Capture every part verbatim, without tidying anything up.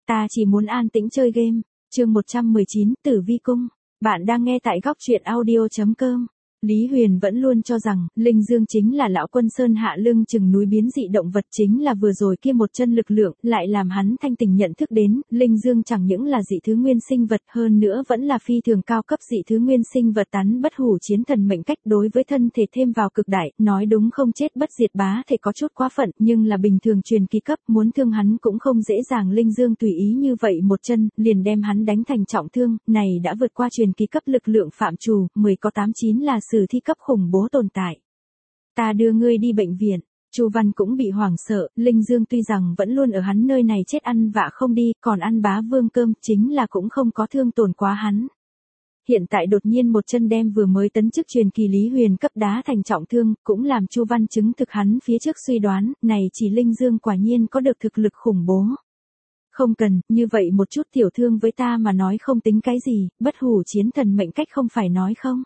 Ta chỉ muốn an tĩnh chơi game. Chương một trăm mười chín, Tử Vi cung. Bạn đang nghe tại góc truyện audio chấm com. Lý Huyền vẫn luôn cho rằng, Linh Dương chính là lão quân sơn hạ lưng chừng núi biến dị động vật, chính là vừa rồi kia một chân lực lượng, lại làm hắn thanh tỉnh nhận thức đến, Linh Dương chẳng những là dị thứ nguyên sinh vật, hơn nữa vẫn là phi thường cao cấp dị thứ nguyên sinh vật tán bất hủ chiến thần mệnh cách, đối với thân thể thêm vào cực đại, nói đúng không chết bất diệt bá thể có chút quá phận, nhưng là bình thường truyền kỳ cấp, muốn thương hắn cũng không dễ dàng. Linh Dương tùy ý như vậy một chân, liền đem hắn đánh thành trọng thương, này đã vượt qua truyền kỳ cấp lực lượng phạm trù, mười có tám chín là sử thi cấp khủng bố tồn tại. Ta đưa ngươi đi bệnh viện. Chu Văn cũng bị hoảng sợ, Linh Dương tuy rằng vẫn luôn ở hắn nơi này chết ăn vạ không đi, còn ăn bá vương cơm, chính là cũng không có thương tổn quá hắn. Hiện tại đột nhiên một chân đem vừa mới tấn chức truyền kỳ Lý Huyền cấp đá thành trọng thương, cũng làm Chu Văn chứng thực hắn phía trước suy đoán, này chỉ Linh Dương quả nhiên có được thực lực khủng bố. Không cần, như vậy một chút tiểu thương với ta mà nói không tính cái gì, bất hủ chiến thần mệnh cách không phải nói không.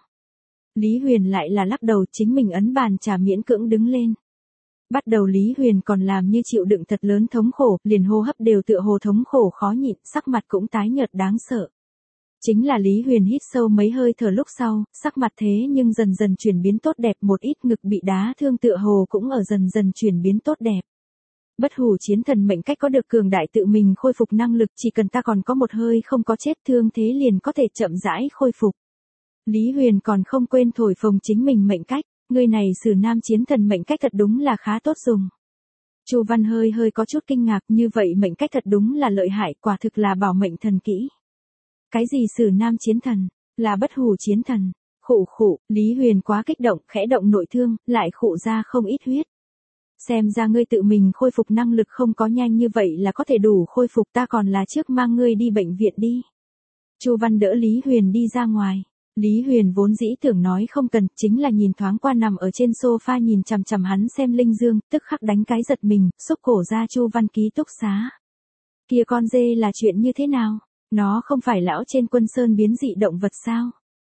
Lý Huyền lại là lắc đầu, chính mình ấn bàn trà miễn cưỡng đứng lên. Bắt đầu Lý Huyền còn làm như chịu đựng thật lớn thống khổ, liền hô hấp đều tựa hồ thống khổ khó nhịn, sắc mặt cũng tái nhợt đáng sợ. Chính là Lý Huyền hít sâu mấy hơi thở lúc sau, sắc mặt thế nhưng dần dần chuyển biến tốt đẹp, một ít ngực bị đá thương tựa hồ cũng ở dần dần chuyển biến tốt đẹp. Bất hủ chiến thần mệnh cách có được cường đại tự mình khôi phục năng lực, chỉ cần ta còn có một hơi không có chết thương thế liền có thể chậm rãi khôi phục. Lý Huyền còn không quên thổi phồng chính mình mệnh cách, người này sử nam chiến thần mệnh cách thật đúng là khá tốt dùng. Chu Văn hơi hơi có chút kinh ngạc, như vậy mệnh cách thật đúng là lợi hại, quả thực là bảo mệnh thần kỹ. Cái gì sử nam chiến thần, là bất hủ chiến thần, khụ khụ, Lý Huyền quá kích động, khẽ động nội thương, lại khụ ra không ít huyết. Xem ra ngươi tự mình khôi phục năng lực không có nhanh như vậy là có thể đủ khôi phục, ta còn là trước mang ngươi đi bệnh viện đi. Chu Văn đỡ Lý Huyền đi ra ngoài. Lý Huyền vốn dĩ tưởng nói không cần, chính là nhìn thoáng qua nằm ở trên sofa nhìn chằm chằm hắn xem Linh Dương, tức khắc đánh cái giật mình, xúc cổ ra Chu Văn ký túc xá. Kia con dê là chuyện như thế nào? Nó không phải lão trên quân sơn biến dị động vật sao?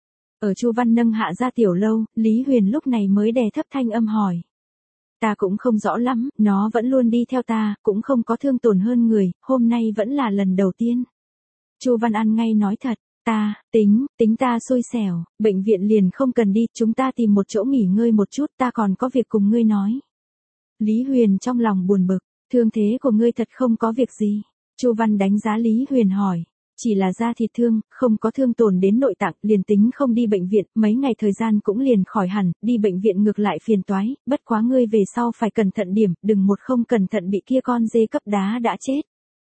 Ở Chu Văn nâng hạ ra tiểu lâu, Lý Huyền lúc này mới đè thấp thanh âm hỏi. Ta cũng không rõ lắm, nó vẫn luôn đi theo ta, cũng không có thương tổn hơn người, hôm nay vẫn là lần đầu tiên. Chu Văn ăn ngay nói thật. Ta, tính, tính ta xui xẻo, bệnh viện liền không cần đi, chúng ta tìm một chỗ nghỉ ngơi một chút, ta còn có việc cùng ngươi nói. Lý Huyền trong lòng buồn bực, thương thế của ngươi thật không có việc gì. Chu Văn đánh giá Lý Huyền hỏi, chỉ là da thịt thương, không có thương tổn đến nội tạng, liền tính không đi bệnh viện, mấy ngày thời gian cũng liền khỏi hẳn, đi bệnh viện ngược lại phiền toái, bất quá ngươi về sau phải cẩn thận điểm, đừng một không cẩn thận bị kia con dê cấp đá đã chết.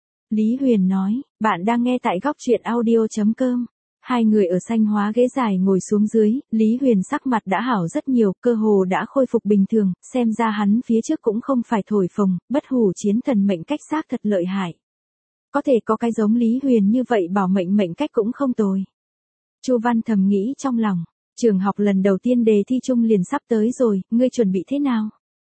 Lý Huyền nói, bạn đang nghe tại góc truyện audio chấm com. Hai người ở xanh hóa ghế dài ngồi xuống dưới, Lý Huyền sắc mặt đã hảo rất nhiều, cơ hồ đã khôi phục bình thường, xem ra hắn phía trước cũng không phải thổi phồng, bất hủ chiến thần mệnh cách xác thật lợi hại. Có thể có cái giống Lý Huyền như vậy bảo mệnh mệnh cách cũng không tồi. Chu Văn thầm nghĩ trong lòng, trường học lần đầu tiên đề thi chung liền sắp tới rồi, ngươi chuẩn bị thế nào?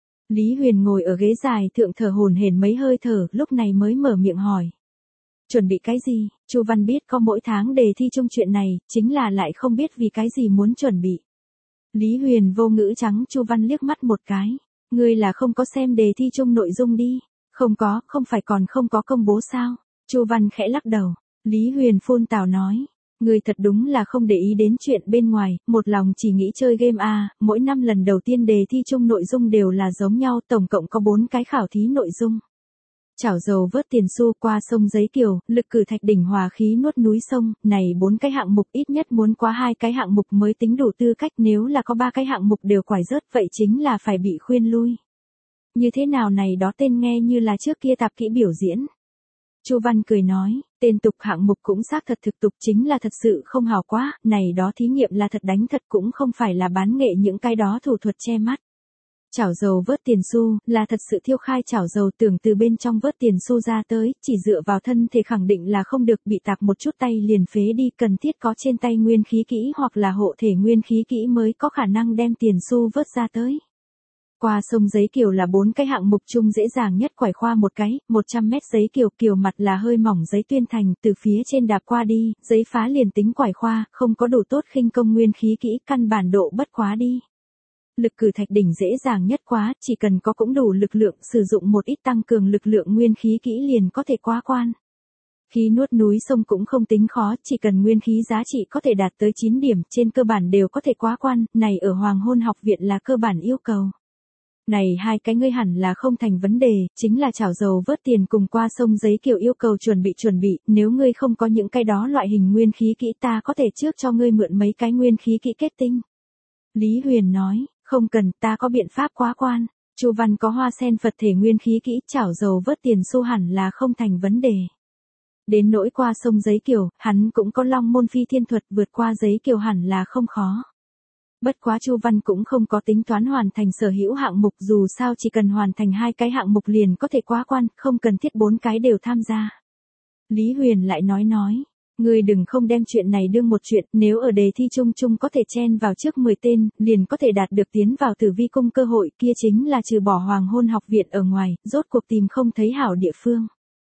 Lý Huyền ngồi ở ghế dài thượng thở hổn hển mấy hơi thở, lúc này mới mở miệng hỏi. Chuẩn bị cái gì? Chu Văn biết có mỗi tháng đề thi chung chuyện này, chính là lại không biết vì cái gì muốn chuẩn bị. Lý Huyền vô ngữ trắng Chu Văn liếc mắt một cái. Ngươi là không có xem đề thi chung nội dung đi. Không có, không phải còn không có công bố sao? Chu Văn khẽ lắc đầu. Lý Huyền phun tào nói. Ngươi thật đúng là không để ý đến chuyện bên ngoài, một lòng chỉ nghĩ chơi game à, mỗi năm lần đầu tiên đề thi chung nội dung đều là giống nhau, tổng cộng có bốn cái khảo thí nội dung. Chảo dầu vớt tiền xu qua sông giấy kiều, lực cử thạch đỉnh hòa khí nuốt núi sông, này bốn cái hạng mục ít nhất muốn qua hai cái hạng mục mới tính đủ tư cách, nếu là có ba cái hạng mục đều quải rớt vậy chính là phải bị khuyên lui. Như thế nào này đó tên nghe như là trước kia tạp kỹ biểu diễn. Chu Văn cười nói, tên tục hạng mục cũng xác thật thực tục chính là thật sự không hào quá, này đó thí nghiệm là thật đánh thật cũng không phải là bán nghệ những cái đó thủ thuật che mắt. Chảo dầu vớt tiền xu, là thật sự thiêu khai chảo dầu tưởng từ bên trong vớt tiền xu ra tới, chỉ dựa vào thân thể khẳng định là không được, bị tạc một chút tay liền phế đi, cần thiết có trên tay nguyên khí kỹ hoặc là hộ thể nguyên khí kỹ mới có khả năng đem tiền xu vớt ra tới. Qua sông giấy kiều là bốn cái hạng mục chung dễ dàng nhất, quải khoa một cái, một trăm mét giấy kiều, kiều mặt là hơi mỏng giấy tuyên thành, từ phía trên đạp qua đi, giấy phá liền tính quải khoa, không có đủ tốt khinh công nguyên khí kỹ, căn bản độ bất quá đi. Lực cử thạch đỉnh dễ dàng nhất quá, chỉ cần có cũng đủ lực lượng, sử dụng một ít tăng cường lực lượng nguyên khí kỹ liền có thể quá quan. Khí nuốt núi sông cũng không tính khó, chỉ cần nguyên khí giá trị có thể đạt tới chín điểm, trên cơ bản đều có thể quá quan, này ở Hoàng Hôn Học Viện là cơ bản yêu cầu. Này hai cái ngươi hẳn là không thành vấn đề, chính là chảo dầu vớt tiền cùng qua sông giấy kiểu yêu cầu chuẩn bị chuẩn bị, nếu ngươi không có những cái đó loại hình nguyên khí kỹ ta có thể trước cho ngươi mượn mấy cái nguyên khí kỹ kết tinh. Lý Huyền nói, không cần, ta có biện pháp quá quan. Chu Văn có hoa sen Phật thể nguyên khí kỹ, chảo dầu vớt tiền xu hẳn là không thành vấn đề. Đến nỗi qua sông giấy kiều, hắn cũng có long môn phi thiên thuật, vượt qua giấy kiều hẳn là không khó. Bất quá Chu Văn cũng không có tính toán hoàn thành sở hữu hạng mục, dù sao chỉ cần hoàn thành hai cái hạng mục liền có thể quá quan, không cần thiết bốn cái đều tham gia. Lý Huyền lại nói nói, ngươi đừng không đem chuyện này đương một chuyện, nếu ở đề thi chung chung có thể chen vào trước mười tên, liền có thể đạt được tiến vào Tử Vi Cung cơ hội, kia chính là trừ bỏ Hoàng Hôn Học Viện ở ngoài, rốt cuộc tìm không thấy hảo địa phương.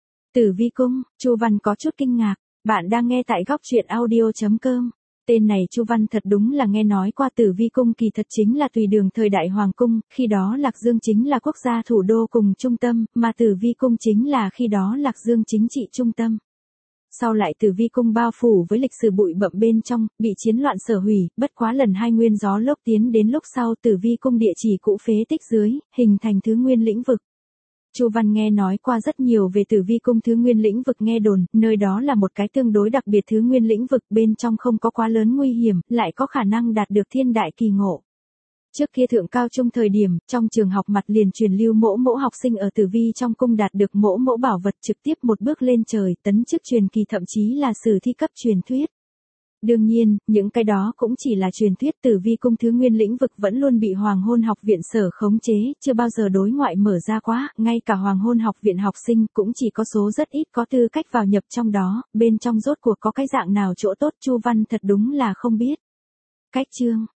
Tử Vi Cung, Chu Văn có chút kinh ngạc, bạn đang nghe tại góc truyện audio chấm com. Tên này Chu Văn thật đúng là nghe nói qua. Tử Vi Cung kỳ thật chính là tùy đường thời đại Hoàng Cung, khi đó Lạc Dương chính là quốc gia thủ đô cùng trung tâm, mà Tử Vi Cung chính là khi đó Lạc Dương chính trị trung tâm. Sau lại Tử Vi Cung bao phủ với lịch sử bụi bặm bên trong, bị chiến loạn sở hủy, bất quá lần hai nguyên gió lốc tiến đến lúc sau Tử Vi Cung địa chỉ cũ phế tích dưới, hình thành thứ nguyên lĩnh vực. Chu Văn nghe nói qua rất nhiều về Tử Vi Cung thứ nguyên lĩnh vực, nghe đồn, nơi đó là một cái tương đối đặc biệt thứ nguyên lĩnh vực, bên trong không có quá lớn nguy hiểm, lại có khả năng đạt được thiên đại kỳ ngộ. Trước kia thượng cao trung thời điểm, trong trường học mặt liền truyền lưu mỗ mỗ học sinh ở Tử Vi trong cung đạt được mỗ mỗ bảo vật, trực tiếp một bước lên trời, tấn chức truyền kỳ, thậm chí là sử thi cấp truyền thuyết. Đương nhiên, những cái đó cũng chỉ là truyền thuyết. Tử Vi Cung thứ nguyên lĩnh vực vẫn luôn bị Hoàng Hôn Học Viện sở khống chế, chưa bao giờ đối ngoại mở ra quá, ngay cả Hoàng Hôn Học Viện học sinh cũng chỉ có số rất ít có tư cách vào nhập trong đó, bên trong rốt cuộc có cái dạng nào chỗ tốt Chu Văn thật đúng là không biết. Cách chương